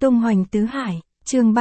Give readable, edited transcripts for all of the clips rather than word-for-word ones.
Tung hoành tứ hải, chương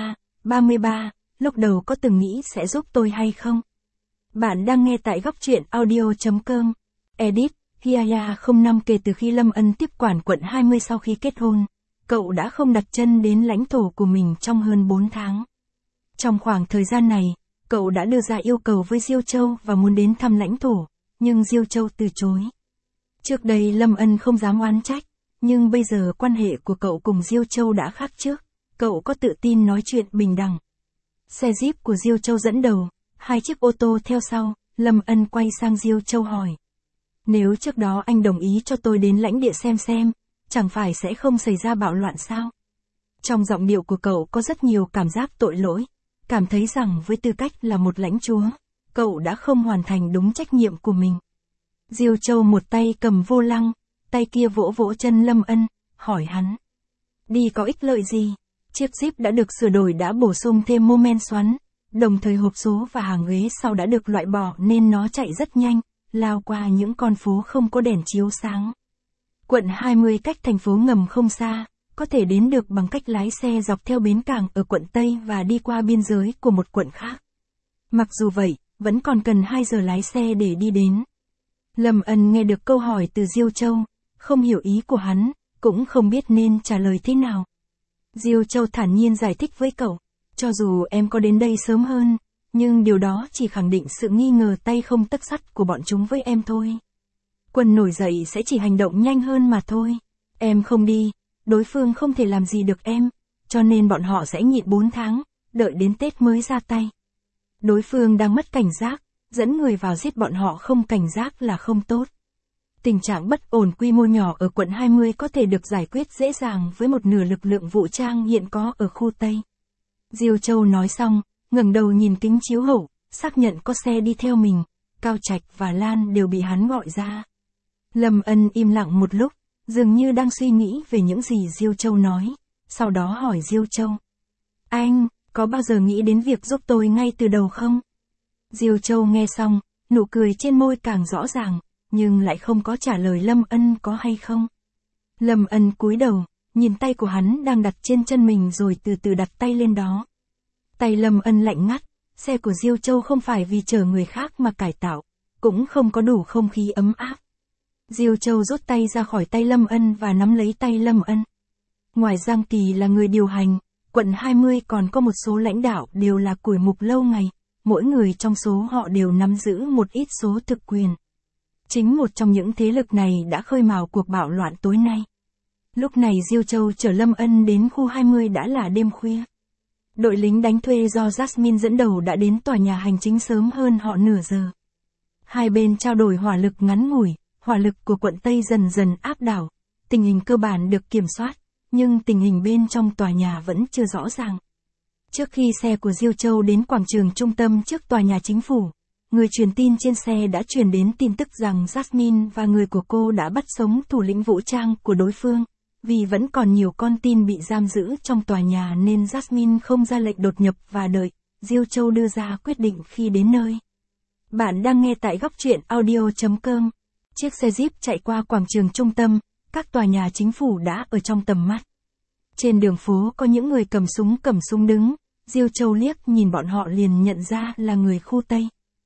33, lúc đầu có từng nghĩ sẽ giúp tôi hay không? Bạn đang nghe tại góc truyện audio.com. Edit, Hiaya 05. Kể từ khi Lâm Ân tiếp quản quận 20 sau khi kết hôn, cậu đã không đặt chân đến lãnh thổ của mình trong hơn 4 tháng. Trong khoảng thời gian này, cậu đã đưa ra yêu cầu với Diêu Châu và muốn đến thăm lãnh thổ, nhưng Diêu Châu từ chối. Trước đây Lâm Ân không dám oán trách, nhưng bây giờ quan hệ của cậu cùng Diêu Châu đã khác trước, cậu có tự tin nói chuyện bình đẳng. Xe Jeep của Diêu Châu dẫn đầu, 2 chiếc ô tô theo sau, Lâm Ân quay sang Diêu Châu hỏi. Nếu trước đó anh đồng ý cho tôi đến lãnh địa xem, chẳng phải sẽ không xảy ra bạo loạn sao? Trong giọng điệu của cậu có rất nhiều cảm giác tội lỗi, cảm thấy rằng với tư cách là một lãnh chúa, cậu đã không hoàn thành đúng trách nhiệm của mình. Diêu Châu một tay cầm vô lăng, tay kia vỗ vỗ chân Lâm Ân, hỏi hắn. Đi có ích lợi gì? Chiếc Jeep đã được sửa đổi đã bổ sung thêm mô men xoắn, đồng thời hộp số và hàng ghế sau đã được loại bỏ nên nó chạy rất nhanh, lao qua những con phố không có đèn chiếu sáng. Quận 20 cách thành phố ngầm không xa, có thể đến được bằng cách lái xe dọc theo bến cảng ở quận Tây và đi qua biên giới của một quận khác. Mặc dù vậy, vẫn còn cần 2 giờ lái xe để đi đến. Lâm Ân nghe được câu hỏi từ Diêu Châu, không hiểu ý của hắn, cũng không biết nên trả lời thế nào. Diêu Châu thản nhiên giải thích với cậu, cho dù em có đến đây sớm hơn, nhưng điều đó chỉ khẳng định sự nghi ngờ tay không tấc sắt của bọn chúng với em thôi. Quân nổi dậy sẽ chỉ hành động nhanh hơn mà thôi. Em không đi, đối phương không thể làm gì được em, cho nên bọn họ sẽ nhịn 4 tháng, đợi đến Tết mới ra tay. Đối phương đang mất cảnh giác, dẫn người vào giết bọn họ không cảnh giác là không tốt. Tình trạng bất ổn quy mô nhỏ ở quận 20 có thể được giải quyết dễ dàng với một nửa lực lượng vũ trang hiện có ở khu Tây. Diêu Châu nói xong, ngẩng đầu nhìn kính chiếu hậu, xác nhận có xe đi theo mình, Cao Trạch và Lan đều bị hắn gọi ra. Lâm Ân im lặng một lúc, dường như đang suy nghĩ về những gì Diêu Châu nói, sau đó hỏi Diêu Châu. Anh, có bao giờ nghĩ đến việc giúp tôi ngay từ đầu không? Diêu Châu nghe xong, nụ cười trên môi càng rõ ràng, nhưng lại không có trả lời Lâm Ân có hay không. Lâm Ân cúi đầu, nhìn tay của hắn đang đặt trên chân mình rồi từ từ đặt tay lên đó. Tay Lâm Ân lạnh ngắt, xe của Diêu Châu không phải vì chở người khác mà cải tạo, cũng không có đủ không khí ấm áp. Diêu Châu rút tay ra khỏi tay Lâm Ân và nắm lấy tay Lâm Ân. Ngoài Giang Kỳ là người điều hành, quận 20 còn có một số lãnh đạo đều là củi mục lâu ngày, mỗi người trong số họ đều nắm giữ một ít số thực quyền. Chính một trong những thế lực này đã khơi mào cuộc bạo loạn tối nay. Lúc này Diêu Châu chở Lâm Ân đến khu 20 đã là đêm khuya. Đội lính đánh thuê do Jasmine dẫn đầu đã đến tòa nhà hành chính sớm hơn họ nửa giờ. Hai bên trao đổi hỏa lực ngắn ngủi, hỏa lực của quận Tây dần dần áp đảo, tình hình cơ bản được kiểm soát, nhưng tình hình bên trong tòa nhà vẫn chưa rõ ràng. Trước khi xe của Diêu Châu đến quảng trường trung tâm trước tòa nhà chính phủ, người truyền tin trên xe đã truyền đến tin tức rằng Jasmine và người của cô đã bắt sống thủ lĩnh vũ trang của đối phương, vì vẫn còn nhiều con tin bị giam giữ trong tòa nhà nên Jasmine không ra lệnh đột nhập và đợi Diêu Châu đưa ra quyết định khi đến nơi. Bạn đang nghe tại góc truyện audio.com. Chiếc xe Jeep chạy qua quảng trường trung tâm, các tòa nhà chính phủ đã ở trong tầm mắt. Trên đường phố có những người cầm súng đứng, Diêu Châu liếc nhìn bọn họ liền nhận ra là người khu Tây.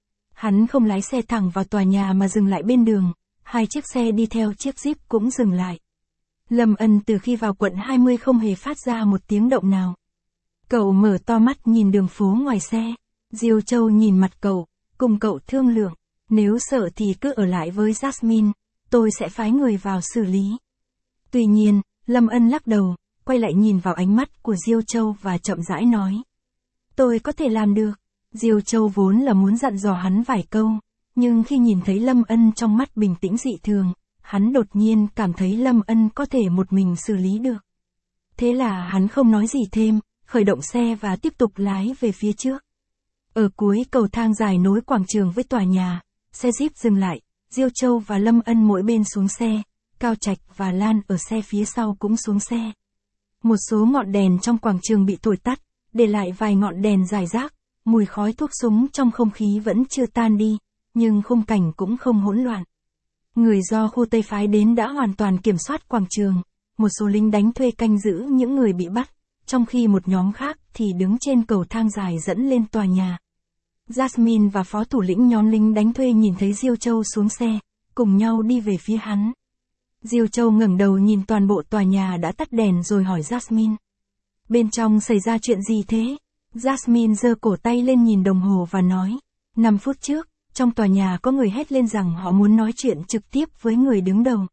Hắn không lái xe thẳng vào tòa nhà mà dừng lại bên đường, 2 chiếc xe đi theo chiếc Jeep cũng dừng lại. Lâm Ân từ khi vào quận 20 không hề phát ra một tiếng động nào. Cậu mở to mắt nhìn đường phố ngoài xe, Diêu Châu nhìn mặt cậu, cùng cậu thương lượng, nếu sợ thì cứ ở lại với Jasmine, tôi sẽ phái người vào xử lý. Tuy nhiên, Lâm Ân lắc đầu, quay lại nhìn vào ánh mắt của Diêu Châu và chậm rãi nói. Tôi có thể làm được. Diêu Châu vốn là muốn dặn dò hắn vài câu, nhưng khi nhìn thấy Lâm Ân trong mắt bình tĩnh dị thường, hắn đột nhiên cảm thấy Lâm Ân có thể một mình xử lý được. Thế là hắn không nói gì thêm, khởi động xe và tiếp tục lái về phía trước. Ở cuối cầu thang dài nối quảng trường với tòa nhà, xe Jeep dừng lại, Diêu Châu và Lâm Ân mỗi bên xuống xe, Cao Trạch và Lan ở xe phía sau cũng xuống xe. Một số ngọn đèn trong quảng trường bị thổi tắt, để lại vài ngọn đèn rải rác, mùi khói thuốc súng trong không khí vẫn chưa tan đi, nhưng khung cảnh cũng không hỗn loạn. Người do khu Tây phái đến đã hoàn toàn kiểm soát quảng trường, một số lính đánh thuê canh giữ những người bị bắt, trong khi một nhóm khác thì đứng trên cầu thang dài dẫn lên tòa nhà. Jasmine và phó thủ lĩnh nhóm lính đánh thuê nhìn thấy Diêu Châu xuống xe, cùng nhau đi về phía hắn. Diêu Châu ngẩng đầu nhìn toàn bộ tòa nhà đã tắt đèn rồi hỏi Jasmine. Bên trong xảy ra chuyện gì thế? Jasmine giơ cổ tay lên nhìn đồng hồ và nói. 5 phút trước, trong tòa nhà có người hét lên rằng họ muốn nói chuyện trực tiếp với người đứng đầu.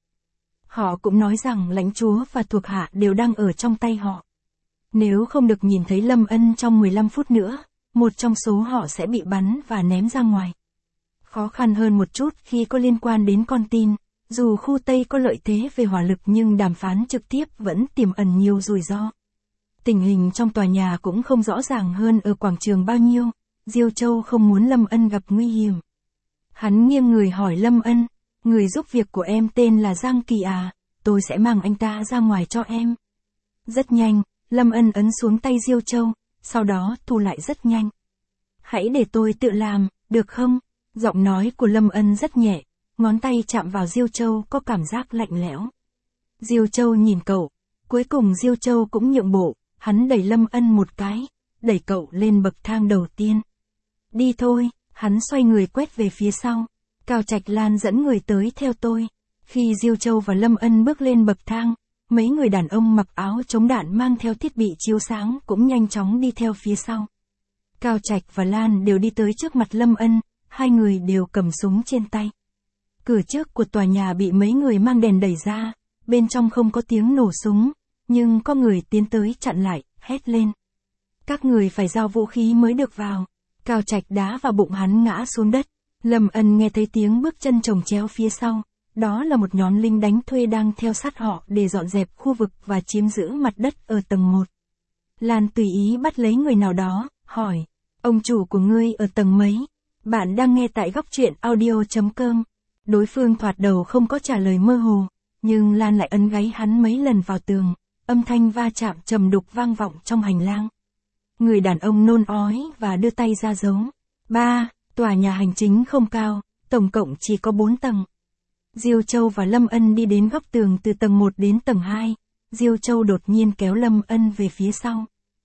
Họ cũng nói rằng lãnh chúa và thuộc hạ đều đang ở trong tay họ. Nếu không được nhìn thấy Lâm Ân trong 15 phút nữa, một trong số họ sẽ bị bắn và ném ra ngoài. Khó khăn hơn một chút khi có liên quan đến con tin, dù khu Tây có lợi thế về hỏa lực nhưng đàm phán trực tiếp vẫn tiềm ẩn nhiều rủi ro. Tình hình trong tòa nhà cũng không rõ ràng hơn ở quảng trường bao nhiêu, Diêu Châu không muốn Lâm Ân gặp nguy hiểm. Hắn nghiêng người hỏi Lâm Ân, người giúp việc của em tên là Giang Kỳ à, tôi sẽ mang anh ta ra ngoài cho em. Rất nhanh, Lâm Ân ấn xuống tay Diêu Châu, sau đó thu lại rất nhanh. Hãy để tôi tự làm, được không? Giọng nói của Lâm Ân rất nhẹ, ngón tay chạm vào Diêu Châu có cảm giác lạnh lẽo. Diêu Châu nhìn cậu, cuối cùng Diêu Châu cũng nhượng bộ, hắn đẩy Lâm Ân một cái, đẩy cậu lên bậc thang đầu tiên. Đi thôi, hắn xoay người quét về phía sau. Cao Trạch Lan dẫn người tới theo tôi. Khi Diêu Châu và Lâm Ân bước lên bậc thang, mấy người đàn ông mặc áo chống đạn mang theo thiết bị chiếu sáng cũng nhanh chóng đi theo phía sau. Cao Trạch và Lan đều đi tới trước mặt Lâm Ân, hai người đều cầm súng trên tay. Cửa trước của tòa nhà bị mấy người mang đèn đẩy ra, bên trong không có tiếng nổ súng, nhưng có người tiến tới chặn lại, hét lên. Các người phải giao vũ khí mới được vào. Cao Trạch đá vào bụng hắn ngã xuống đất. Lâm Ân nghe thấy tiếng bước chân chồng chéo phía sau, đó là một nhóm lính đánh thuê đang theo sát họ để dọn dẹp khu vực và chiếm giữ mặt đất ở tầng 1. Lan tùy ý bắt lấy người nào đó, hỏi, ông chủ của ngươi ở tầng mấy? Bạn đang nghe tại góc truyện audio.com. Đối phương thoạt đầu không có trả lời mơ hồ, nhưng Lan lại ấn gáy hắn mấy lần vào tường, âm thanh va chạm trầm đục vang vọng trong hành lang. Người đàn ông nôn ói và đưa tay ra dấu. 3. Tòa nhà hành chính không cao, tổng cộng chỉ có 4 tầng. Diêu Châu và Lâm Ân đi đến góc tường từ tầng 1 đến tầng 2, Diêu Châu đột nhiên kéo Lâm Ân về phía sau.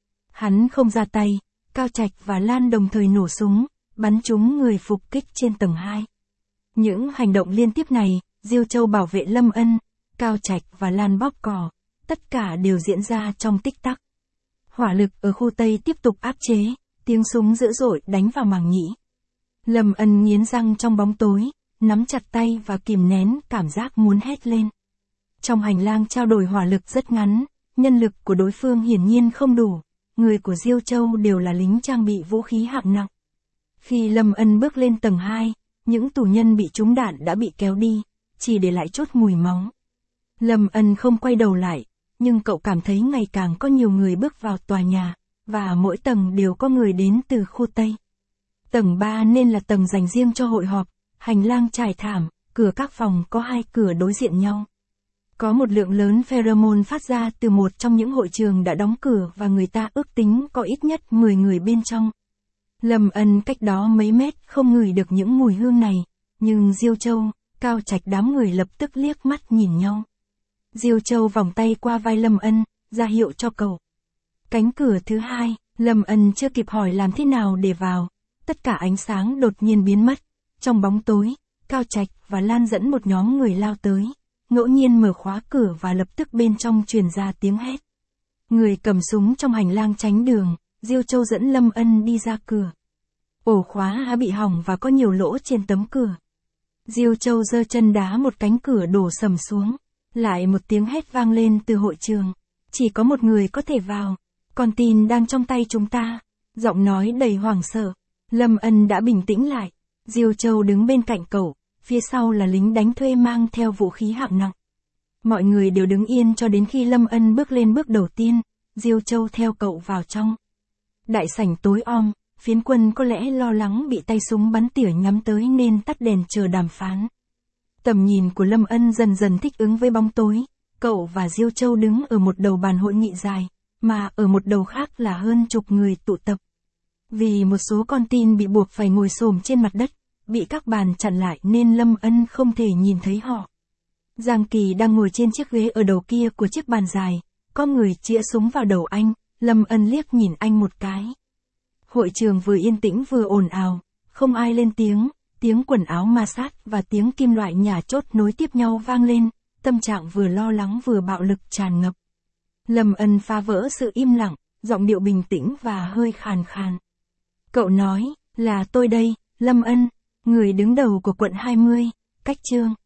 Hắn không ra tay, Cao Trạch và Lan đồng thời nổ súng, bắn trúng người phục kích trên tầng 2. Những hành động liên tiếp này, Diêu Châu bảo vệ Lâm Ân, Cao Trạch và Lan bóp cò, tất cả đều diễn ra trong tích tắc. Hỏa lực ở khu Tây tiếp tục áp chế, tiếng súng dữ dội đánh vào màng nhĩ. Lâm Ân nghiến răng trong bóng tối, nắm chặt tay và kìm nén cảm giác muốn hét lên. Trong hành lang trao đổi hỏa lực rất ngắn, nhân lực của đối phương hiển nhiên không đủ, người của Diêu Châu đều là lính trang bị vũ khí hạng nặng. Khi Lâm Ân bước lên tầng 2, những tù nhân bị trúng đạn đã bị kéo đi, chỉ để lại chốt mùi máu. Lâm Ân không quay đầu lại, nhưng cậu cảm thấy ngày càng có nhiều người bước vào tòa nhà, và mỗi tầng đều có người đến từ khu Tây. Tầng 3 nên là tầng dành riêng cho hội họp, hành lang trải thảm, cửa các phòng có 2 cửa đối diện nhau. Có một lượng lớn pheromone phát ra từ một trong những hội trường đã đóng cửa và người ta ước tính có ít nhất 10 người bên trong. Lâm Ân cách đó mấy mét không ngửi được những mùi hương này, nhưng Diêu Châu, Cao Trạch đám người lập tức liếc mắt nhìn nhau. Diêu Châu vòng tay qua vai Lâm Ân, ra hiệu cho cậu. Cánh cửa thứ 2, Lâm Ân chưa kịp hỏi làm thế nào để vào, tất cả ánh sáng đột nhiên biến mất. Trong bóng tối, Cao Trạch và Lan dẫn một nhóm người lao tới, ngẫu nhiên mở khóa cửa và lập tức bên trong truyền ra tiếng hét. Người cầm súng trong hành lang tránh đường, Diêu Châu dẫn Lâm Ân đi ra cửa. Ổ khóa bị hỏng và có nhiều lỗ trên tấm cửa. Diêu Châu giơ chân đá một cánh cửa đổ sầm xuống. Lại một tiếng hét vang lên từ hội trường. Chỉ có một người có thể vào. Con tin đang trong tay chúng ta. Giọng nói đầy hoảng sợ. Lâm Ân đã bình tĩnh lại. Diêu Châu đứng bên cạnh cậu. Phía sau là lính đánh thuê mang theo vũ khí hạng nặng. Mọi người đều đứng yên cho đến khi Lâm Ân bước lên bước đầu tiên. Diêu Châu theo cậu vào trong. Đại sảnh tối om. Phiến quân có lẽ lo lắng bị tay súng bắn tỉa nhắm tới nên tắt đèn chờ đàm phán. Tầm nhìn của Lâm Ân dần dần thích ứng với bóng tối. Cậu và Diêu Châu đứng ở một đầu bàn hội nghị dài, mà ở một đầu khác là hơn chục người tụ tập. Vì một số con tin bị buộc phải ngồi xổm trên mặt đất, bị các bàn chặn lại nên Lâm Ân không thể nhìn thấy họ. Giang Kỳ đang ngồi trên chiếc ghế ở đầu kia của chiếc bàn dài, có người chĩa súng vào đầu anh, Lâm Ân liếc nhìn anh một cái. Hội trường vừa yên tĩnh vừa ồn ào, không ai lên tiếng quần áo ma sát và tiếng kim loại nhả chốt nối tiếp nhau vang lên, tâm trạng vừa lo lắng vừa bạo lực tràn ngập. Lâm Ân phá vỡ sự im lặng, giọng điệu bình tĩnh và hơi khàn khàn. Cậu nói, là tôi đây, Lâm Ân, người đứng đầu của quận 20, Cách Chương.